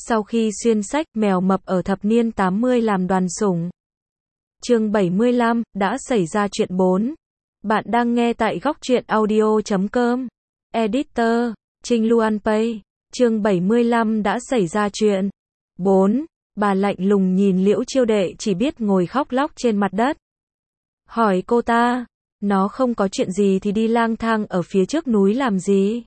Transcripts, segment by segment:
Sau khi xuyên sách, mèo mập ở thập niên 80 làm đoàn sủng. Chương 75, đã xảy ra chuyện 4. Bạn đang nghe tại góc truyện audio.com. Editor, Trinh Luan Pay. Chương 75 đã xảy ra chuyện 4. Bà lạnh lùng nhìn Liễu Chiêu Đệ chỉ biết ngồi khóc lóc trên mặt đất. Hỏi cô ta, nó không có chuyện gì thì đi lang thang ở phía trước núi làm gì?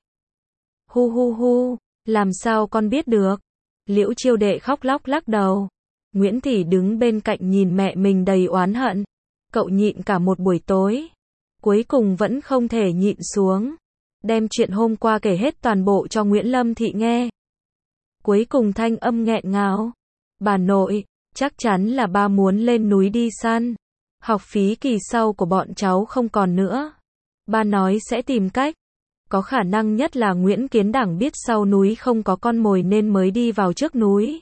Hu hu hu, làm sao con biết được? Liễu Chiêu Đệ khóc lóc lắc đầu. Nguyễn Thị đứng bên cạnh nhìn mẹ mình đầy oán hận. Cậu nhịn cả một buổi tối. Cuối cùng vẫn không thể nhịn xuống. Đem chuyện hôm qua kể hết toàn bộ cho Nguyễn Lâm Thị nghe. Cuối cùng thanh âm nghẹn ngào. Bà nội, chắc chắn là ba muốn lên núi đi săn. Học phí kỳ sau của bọn cháu không còn nữa. Ba nói sẽ tìm cách. Có khả năng nhất là Nguyễn Kiến Đảng biết sau núi không có con mồi nên mới đi vào trước núi.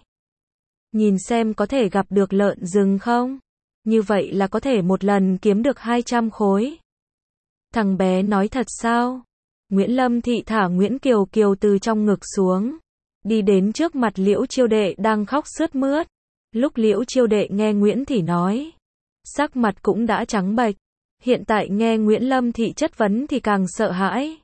Nhìn xem có thể gặp được lợn rừng không? Như vậy là có thể một lần kiếm được 200 khối. Thằng bé nói thật sao? Nguyễn Lâm Thị thả Nguyễn Kiều Kiều từ trong ngực xuống. Đi đến trước mặt Liễu Chiêu Đệ đang khóc sướt mướt. Lúc Liễu Chiêu Đệ nghe Nguyễn Thị nói, sắc mặt cũng đã trắng bệch. Hiện tại nghe Nguyễn Lâm Thị chất vấn thì càng sợ hãi.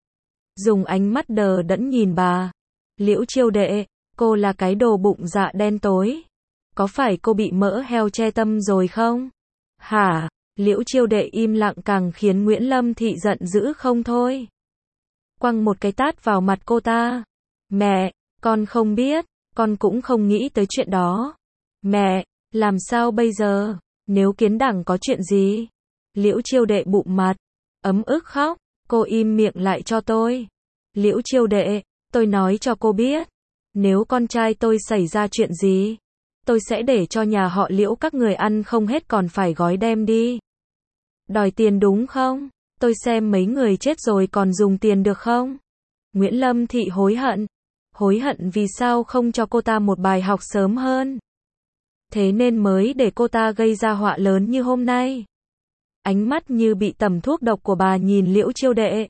Dùng ánh mắt đờ đẫn nhìn bà. Liễu Chiêu Đệ, cô là cái đồ bụng dạ đen tối. Có phải cô bị mỡ heo che tâm rồi không? Hả? Liễu Chiêu Đệ im lặng càng khiến Nguyễn Lâm Thị giận dữ không thôi. Quăng một cái tát vào mặt cô ta. Mẹ, con không biết, con cũng không nghĩ tới chuyện đó. Mẹ, làm sao bây giờ? Nếu Kiến Đảng có chuyện gì? Liễu Chiêu Đệ bụng mặt, ấm ức khóc. Cô im miệng lại cho tôi. Liễu Chiêu Đệ, tôi nói cho cô biết. Nếu con trai tôi xảy ra chuyện gì, tôi sẽ để cho nhà họ Liễu các người ăn không hết còn phải gói đem đi. Đòi tiền đúng không? Tôi xem mấy người chết rồi còn dùng tiền được không? Nguyễn Lâm Thị hối hận. Hối hận vì sao không cho cô ta một bài học sớm hơn. Thế nên mới để cô ta gây ra họa lớn như hôm nay. Ánh mắt như bị tẩm thuốc độc của bà nhìn Liễu Chiêu Đệ.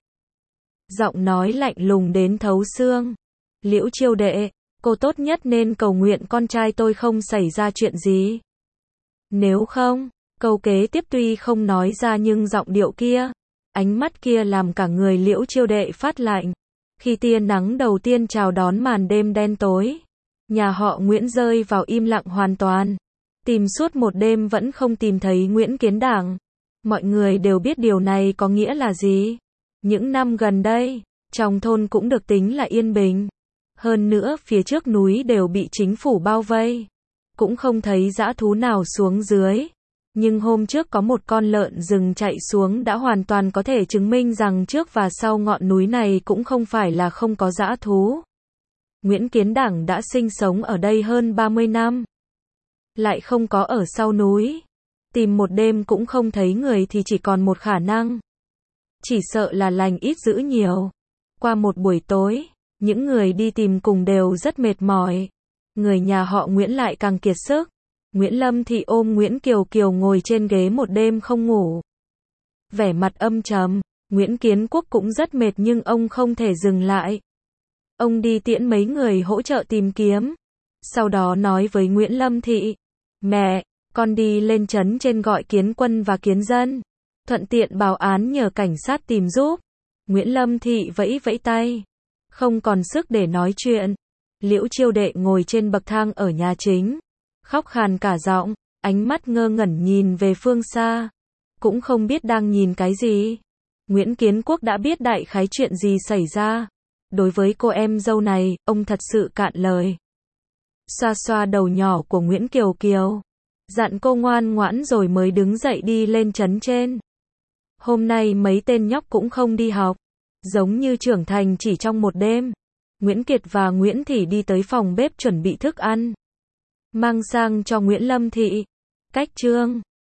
Giọng nói lạnh lùng đến thấu xương. Liễu Chiêu Đệ, cô tốt nhất nên cầu nguyện con trai tôi không xảy ra chuyện gì. Nếu không, câu kế tiếp tuy không nói ra nhưng giọng điệu kia, ánh mắt kia làm cả người Liễu Chiêu Đệ phát lạnh. Khi tia nắng đầu tiên chào đón màn đêm đen tối, nhà họ Nguyễn rơi vào im lặng hoàn toàn. Tìm suốt một đêm vẫn không tìm thấy Nguyễn Kiến Đảng. Mọi người đều biết điều này có nghĩa là gì. Những năm gần đây, trong thôn cũng được tính là yên bình. Hơn nữa phía trước núi đều bị chính phủ bao vây. Cũng không thấy dã thú nào xuống dưới. Nhưng hôm trước có một con lợn rừng chạy xuống đã hoàn toàn có thể chứng minh rằng trước và sau ngọn núi này cũng không phải là không có dã thú. Nguyễn Kiến Đảng đã sinh sống ở đây hơn 30 năm. Lại không có ở sau núi. Tìm một đêm cũng không thấy người thì chỉ còn một khả năng. Chỉ sợ là lành ít dữ nhiều. Qua một buổi tối, những người đi tìm cùng đều rất mệt mỏi. Người nhà họ Nguyễn lại càng kiệt sức. Nguyễn Lâm Thị ôm Nguyễn Kiều Kiều ngồi trên ghế một đêm không ngủ. Vẻ mặt âm trầm, Nguyễn Kiến Quốc cũng rất mệt nhưng ông không thể dừng lại. Ông đi tiễn mấy người hỗ trợ tìm kiếm. Sau đó nói với Nguyễn Lâm Thị, mẹ, con đi lên trấn trên gọi kiến quân và kiến dân. Thuận tiện báo án nhờ cảnh sát tìm giúp. Nguyễn Lâm Thị vẫy vẫy tay. Không còn sức để nói chuyện. Liễu Chiêu Đệ ngồi trên bậc thang ở nhà chính. Khóc khàn cả giọng, ánh mắt ngơ ngẩn nhìn về phương xa. Cũng không biết đang nhìn cái gì. Nguyễn Kiến Quốc đã biết đại khái chuyện gì xảy ra. Đối với cô em dâu này, ông thật sự cạn lời. Xoa xoa đầu nhỏ của Nguyễn Kiều Kiều. Dặn cô ngoan ngoãn rồi mới đứng dậy đi lên trấn trên. Hôm nay mấy tên nhóc cũng không đi học. Giống như trưởng thành chỉ trong một đêm. Nguyễn Kiệt và Nguyễn Thị đi tới phòng bếp chuẩn bị thức ăn. Mang sang cho Nguyễn Lâm Thị. Cách chương